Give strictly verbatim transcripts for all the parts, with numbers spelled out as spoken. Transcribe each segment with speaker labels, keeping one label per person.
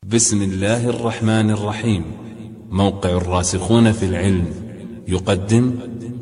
Speaker 1: بسم الله الرحمن الرحيم. موقع الراسخون في العلم يقدم.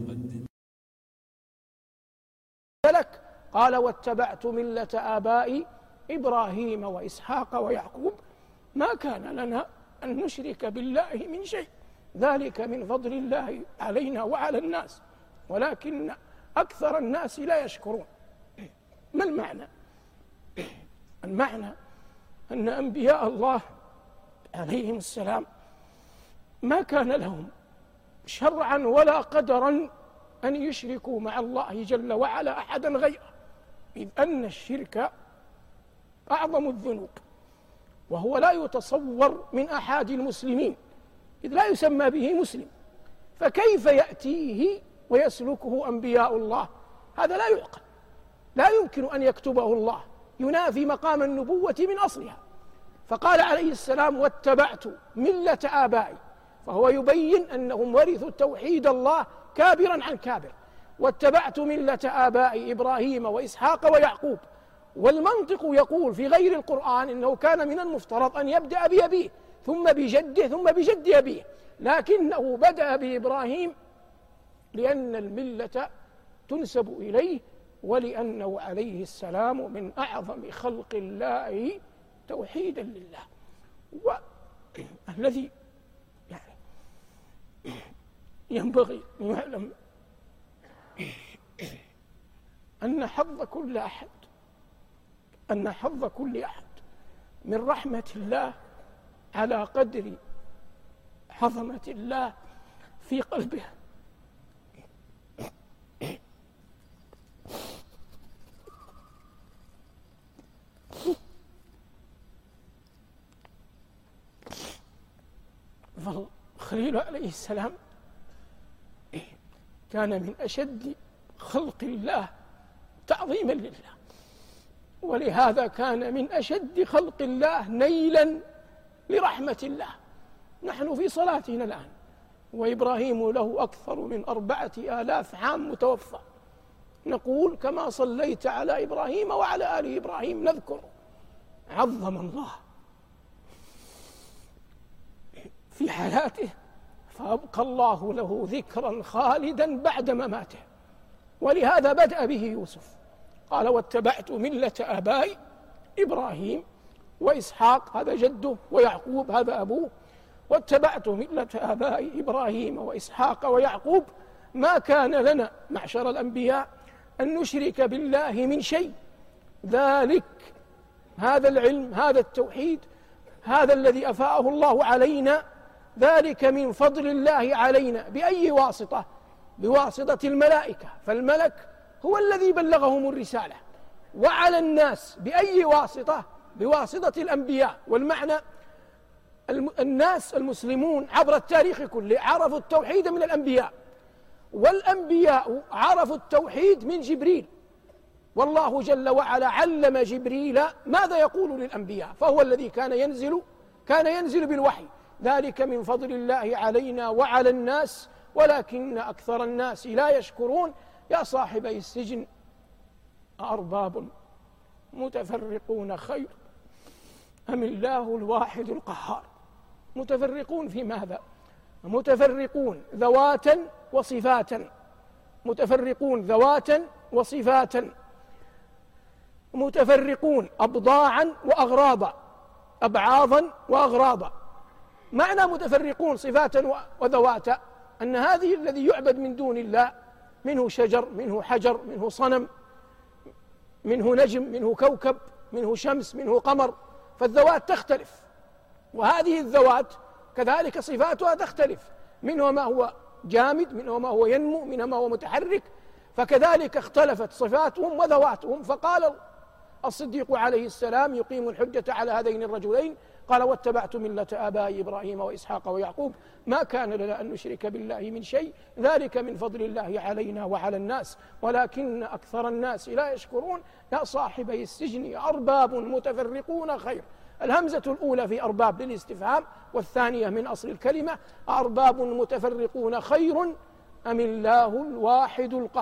Speaker 2: لك قال واتبعت ملة آبائي إبراهيم وإسحاق ويعقوب ما كان لنا أن نشرك بالله من شيء ذلك من فضل الله علينا وعلى الناس ولكن أكثر الناس لا يشكرون. ما المعنى؟ المعنى أن أنبياء الله عليهم السلام ما كان لهم شرعا ولا قدرا أن يشركوا مع الله جل وعلا أحدا غيره، إذ أن الشرك أعظم الذنوب وهو لا يتصور من أحد المسلمين، إذ لا يسمى به مسلم، فكيف يأتيه ويسلكه أنبياء الله؟ هذا لا يعقل، لا يمكن أن يكتبه الله، ينافي مقام النبوة من أصلها. فقال عليه السلام واتبعت ملة آبائي، فهو يبين أنهم ورثوا توحيد الله كابرا عن كابر. واتبعت ملة آبائي إبراهيم وإسحاق ويعقوب، والمنطق يقول في غير القرآن إنه كان من المفترض أن يبدأ بأبيه ثم بجده ثم بجد أبيه، لكنه بدأ بإبراهيم لأن الملة تنسب إليه ولأنه عليه السلام من أعظم خلق الله توحيدا لله. والذي يعني ينبغي أن يعلم أن حظ كل أحد أن حظ كل أحد من رحمة الله على قدر عظمة الله في قلبه. فالخليل عليه السلام كان من أشد خلق الله تعظيما لله، ولهذا كان من أشد خلق الله نيلا لرحمة الله. نحن في صلاتنا الآن وإبراهيم له أكثر من أربعة آلاف عام متوفى، نقول كما صليت على إبراهيم وعلى آل إبراهيم، نذكر عظم الله في حياته فأبقى الله له ذكرا خالدا بعد مماته، ولهذا بدأ به يوسف. قال واتبعت ملة آبائي إبراهيم وإسحاق، هذا جده، ويعقوب هذا أبوه. واتبعت ملة آبائي إبراهيم وإسحاق ويعقوب ما كان لنا معشر الأنبياء أن نشرك بالله من شيء، ذلك هذا العلم، هذا التوحيد، هذا الذي أفاءه الله علينا، ذلك من فضل الله علينا. بأي واسطة؟ بواسطة الملائكة، فالملك هو الذي بلغهم الرسالة. وعلى الناس بأي واسطة؟ بواسطة الأنبياء. والمعنى الناس المسلمون عبر التاريخ كله عرفوا التوحيد من الأنبياء، والأنبياء عرفوا التوحيد من جبريل، والله جل وعلا علم جبريل ماذا يقول للأنبياء، فهو الذي كان ينزل كان ينزل بالوحي. ذلك من فضل الله علينا وعلى الناس ولكن أكثر الناس لا يشكرون. يا صاحبي السجن أأرباب متفرقون خير أم الله الواحد القهار؟ متفرقون في ماذا؟ متفرقون ذواتا وصفاتا، متفرقون ذواتا وصفاتا، متفرقون أبضاعا وأغراضا، أبعاضا وأغراضا. معنى متفرقون صفاتا وذواتا أن هذه الذي يعبد من دون الله منه شجر، منه حجر، منه صنم، منه نجم، منه كوكب، منه شمس، منه قمر، فالذوات تختلف، وهذه الذوات كذلك صفاتها تختلف، منه ما هو جامد، منه ما هو ينمو، منه ما هو متحرك، فكذلك اختلفت صفاتهم وذواتهم. فقال الصديق عليه السلام يقيم الحجة على هذين الرجلين، قال واتبعت ملة آبائي إبراهيم وإسحاق ويعقوب ما كان لنا أن نشرك بالله من شيء ذلك من فضل الله علينا وعلى الناس ولكن أكثر الناس لا يشكرون. يا صاحبي السجن أرباب متفرقون خير. الهمزة الأولى في أرباب للاستفهام، والثانية من أصل الكلمة أرباب متفرقون خير أم الله الواحد القهار.